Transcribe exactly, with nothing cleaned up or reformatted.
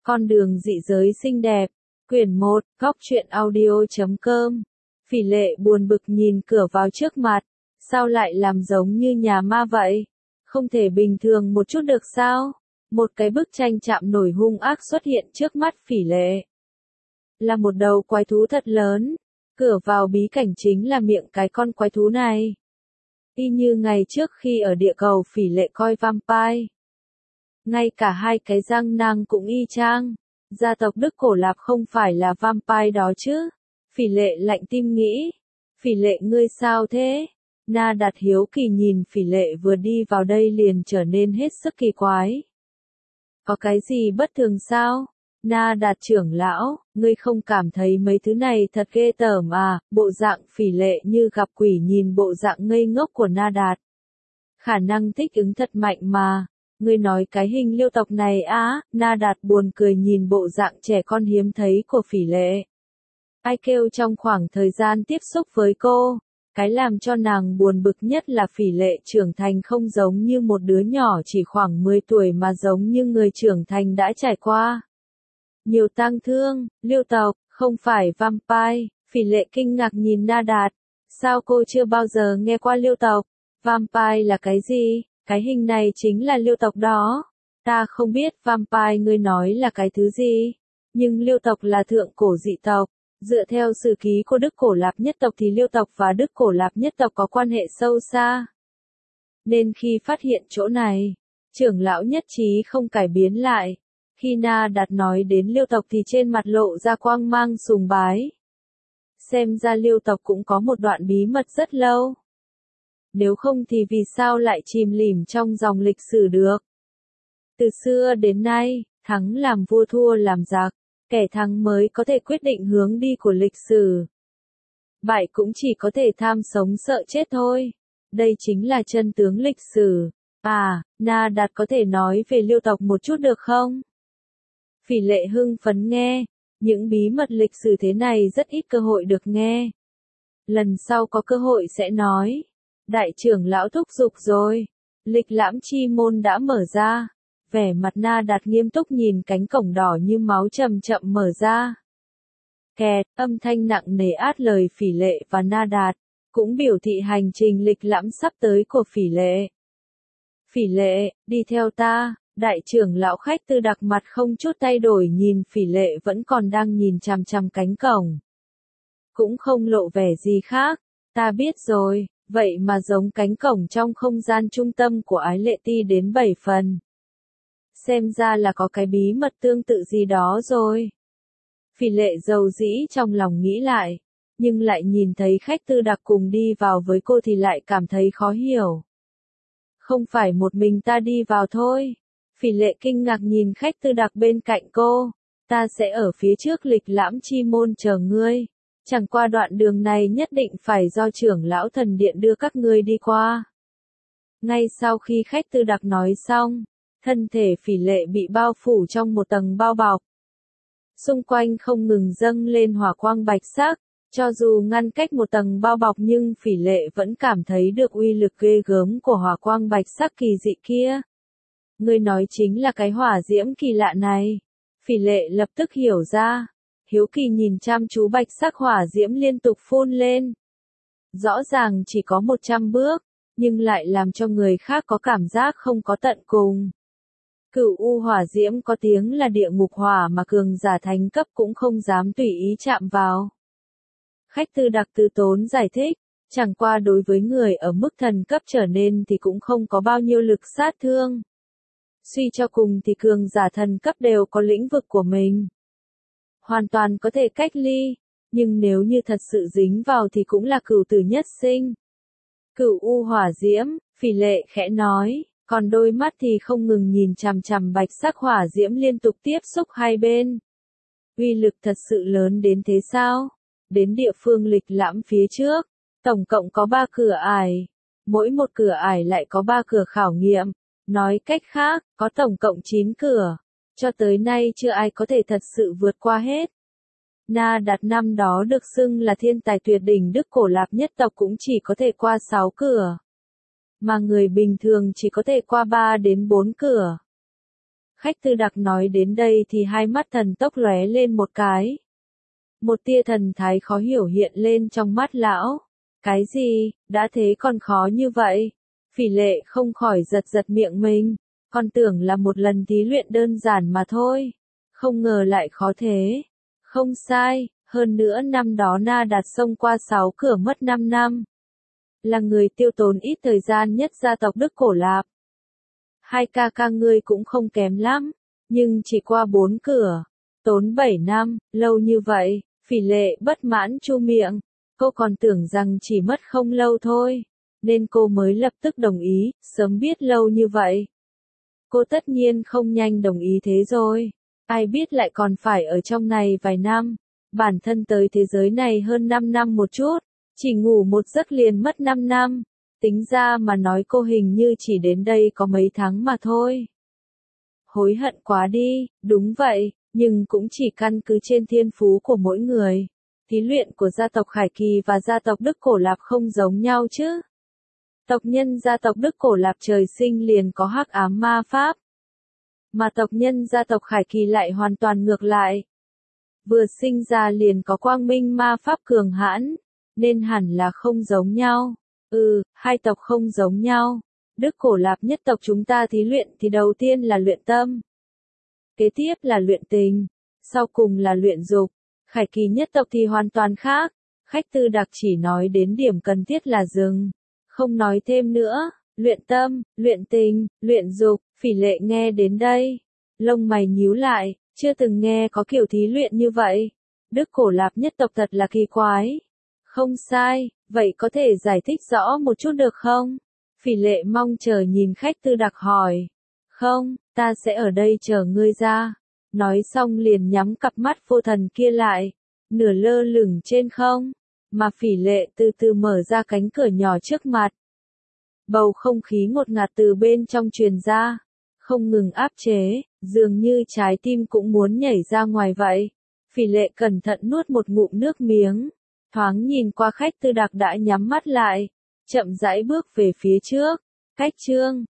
Con đường dị giới xinh đẹp. Quyển một, góc truyện audio chấm com. Phỉ Lệ buồn bực nhìn cửa vào trước mặt. Sao lại làm giống như nhà ma vậy? Không thể bình thường một chút được sao? Một cái bức tranh chạm nổi hung ác xuất hiện trước mắt Phỉ Lệ. Là một đầu quái thú thật lớn. Cửa vào bí cảnh chính là miệng cái con quái thú này. Y như ngày trước khi ở địa cầu Phỉ Lệ coi vampire. Ngay cả hai cái răng nanh cũng y chang. Gia tộc Đức Cổ Lạp không phải là vampire đó chứ? Phỉ Lệ lạnh tim nghĩ. Phỉ Lệ ngươi sao thế? Na Đạt hiếu kỳ nhìn Phỉ Lệ vừa đi vào đây liền trở nên hết sức kỳ quái. Có cái gì bất thường sao? Na Đạt trưởng lão, ngươi không cảm thấy mấy thứ này thật ghê tởm à? Bộ dạng Phỉ Lệ như gặp quỷ nhìn bộ dạng ngây ngốc của Na Đạt. Khả năng thích ứng thật mạnh mà. Ngươi nói cái hình liêu tộc này á? Na Đạt buồn cười nhìn bộ dạng trẻ con hiếm thấy của Phỉ Lệ. Ai kêu trong khoảng thời gian tiếp xúc với cô, cái làm cho nàng buồn bực nhất là Phỉ Lệ trưởng thành không giống như một đứa nhỏ chỉ khoảng mười tuổi mà giống như người trưởng thành đã trải qua nhiều tang thương. Liêu tộc, không phải vampire. Phỉ Lệ kinh ngạc nhìn Na Đạt. Sao cô chưa bao giờ nghe qua liêu tộc? Vampire là cái gì? Cái hình này chính là liêu tộc đó. Ta không biết vampire ngươi nói là cái thứ gì. Nhưng liêu tộc là thượng cổ dị tộc. Dựa theo sử ký của Đức Cổ Lạp nhất tộc thì liêu tộc và Đức Cổ Lạp nhất tộc có quan hệ sâu xa. Nên khi phát hiện chỗ này, trưởng lão nhất trí không cải biến lại. Khi Na Đạt nói đến liêu tộc thì trên mặt lộ ra quang mang sùng bái. Xem ra liêu tộc cũng có một đoạn bí mật rất lâu. Nếu không thì vì sao lại chìm lìm trong dòng lịch sử được? Từ xưa đến nay, thắng làm vua thua làm giặc, kẻ thắng mới có thể quyết định hướng đi của lịch sử. Bại cũng chỉ có thể tham sống sợ chết thôi. Đây chính là chân tướng lịch sử. À, Na Đạt có thể nói về liêu tộc một chút được không? Phỉ Lệ hưng phấn nghe. Những bí mật lịch sử thế này rất ít cơ hội được nghe. Lần sau có cơ hội sẽ nói. Đại trưởng lão thúc giục rồi. Lịch lãm chi môn đã mở ra. Vẻ mặt Na Đạt nghiêm túc nhìn cánh cổng đỏ như máu chậm chậm mở ra. Kẹt, âm thanh nặng nề át lời Phỉ Lệ và Na Đạt, cũng biểu thị hành trình lịch lãm sắp tới của Phỉ Lệ. Phỉ Lệ, đi theo ta. Đại trưởng lão khách tư đặc mặt không chút thay đổi nhìn Phỉ Lệ vẫn còn đang nhìn chằm chằm cánh cổng. Cũng không lộ vẻ gì khác. Ta biết rồi. Vậy mà giống cánh cổng trong không gian trung tâm của Ái Lệ Ti đến bảy phần. Xem ra là có cái bí mật tương tự gì đó rồi. Phỉ Lệ dầu dĩ trong lòng nghĩ lại, nhưng lại nhìn thấy khách tư đặc cùng đi vào với cô thì lại cảm thấy khó hiểu. Không phải một mình ta đi vào thôi. Phỉ Lệ kinh ngạc nhìn khách tư đặc bên cạnh cô. Ta sẽ ở phía trước lịch lãm chi môn chờ ngươi. Chẳng qua đoạn đường này nhất định phải do trưởng lão thần điện đưa các ngươi đi qua. Ngay sau khi khách tư đặc nói xong, thân thể Phỉ Lệ bị bao phủ trong một tầng bao bọc. Xung quanh không ngừng dâng lên hỏa quang bạch sắc, cho dù ngăn cách một tầng bao bọc nhưng Phỉ Lệ vẫn cảm thấy được uy lực ghê gớm của hỏa quang bạch sắc kỳ dị kia. Ngươi nói chính là cái hỏa diễm kỳ lạ này. Phỉ Lệ lập tức hiểu ra. Hiếu kỳ nhìn chăm chú bạch sắc hỏa diễm liên tục phun lên. Rõ ràng chỉ có một trăm bước, nhưng lại làm cho người khác có cảm giác không có tận cùng. Cửu u hỏa diễm có tiếng là địa ngục hỏa mà cường giả thánh cấp cũng không dám tùy ý chạm vào. Khách tư đặc từ tốn giải thích, chẳng qua đối với người ở mức thần cấp trở nên thì cũng không có bao nhiêu lực sát thương. Suy cho cùng thì cường giả thần cấp đều có lĩnh vực của mình. Hoàn toàn có thể cách ly, nhưng nếu như thật sự dính vào thì cũng là cửu tử nhất sinh. Cửu u hỏa diễm, Phỉ Lệ khẽ nói, còn đôi mắt thì không ngừng nhìn chằm chằm bạch sắc hỏa diễm liên tục tiếp xúc hai bên. Uy lực thật sự lớn đến thế sao? Đến địa phương lịch lãm phía trước, tổng cộng có ba cửa ải. Mỗi một cửa ải lại có ba cửa khảo nghiệm. Nói cách khác, có tổng cộng chín cửa. Cho tới nay chưa ai có thể thật sự vượt qua hết. Na Đạt năm đó được xưng là thiên tài tuyệt đỉnh Đức Cổ Lạp nhất tộc cũng chỉ có thể qua sáu cửa. Mà người bình thường chỉ có thể qua ba đến bốn cửa. Khách Tư Đặc nói đến đây thì hai mắt thần tốc lóe lên một cái. Một tia thần thái khó hiểu hiện lên trong mắt lão. Cái gì, đã thế còn khó như vậy? Phỉ Lệ không khỏi giật giật miệng mình, con tưởng là một lần thí luyện đơn giản mà thôi. Không ngờ lại khó thế. Không sai, hơn nữa năm đó Na Đạt xông qua sáu cửa mất năm năm. Là người tiêu tốn ít thời gian nhất gia tộc Đức Cổ Lạp. Hai ca ca ngươi cũng không kém lắm, nhưng chỉ qua bốn cửa, tốn bảy năm, lâu như vậy. Phỉ Lệ bất mãn chu miệng, cô còn tưởng rằng chỉ mất không lâu thôi, nên cô mới lập tức đồng ý, sớm biết lâu như vậy. Cô tất nhiên không nhanh đồng ý thế rồi, ai biết lại còn phải ở trong này vài năm, bản thân tới thế giới này hơn năm năm một chút, chỉ ngủ một giấc liền mất năm năm, tính ra mà nói cô hình như chỉ đến đây có mấy tháng mà thôi. Hối hận quá đi, đúng vậy. Nhưng cũng chỉ căn cứ trên thiên phú của mỗi người. Thí luyện của gia tộc Khải Kỳ và gia tộc Đức Cổ Lạp không giống nhau chứ. Tộc nhân gia tộc Đức Cổ Lạp trời sinh liền có hắc ám ma pháp. Mà tộc nhân gia tộc Khải Kỳ lại hoàn toàn ngược lại. Vừa sinh ra liền có quang minh ma pháp cường hãn, nên hẳn là không giống nhau. Ừ, hai tộc không giống nhau. Đức Cổ Lạp nhất tộc chúng ta thí luyện thì đầu tiên là luyện tâm. Kế tiếp là luyện tình, sau cùng là luyện dục. Khải Kỳ nhất tộc thì hoàn toàn khác. Khách Tư Đặc chỉ nói đến điểm cần thiết là dừng, không nói thêm nữa. Luyện tâm, luyện tình, luyện dục. Phỉ Lệ nghe đến đây, lông mày nhíu lại, chưa từng nghe có kiểu thí luyện như vậy. Đức Cổ Lạp nhất tộc thật là kỳ quái. Không sai, vậy có thể giải thích rõ một chút được không? Phỉ Lệ mong chờ nhìn Khách Tư Đặc hỏi. Không, ta sẽ ở đây chờ ngươi ra. Nói xong liền nhắm cặp mắt vô thần kia lại, nửa lơ lửng trên không, mà Phỉ Lệ từ từ mở ra cánh cửa nhỏ trước mặt. Bầu không khí ngột ngạt từ bên trong truyền ra, không ngừng áp chế, dường như trái tim cũng muốn nhảy ra ngoài vậy. Phỉ Lệ cẩn thận nuốt một ngụm nước miếng, thoáng nhìn qua Khách Tư Đặc đã nhắm mắt lại, chậm rãi bước về phía trước. Cách chương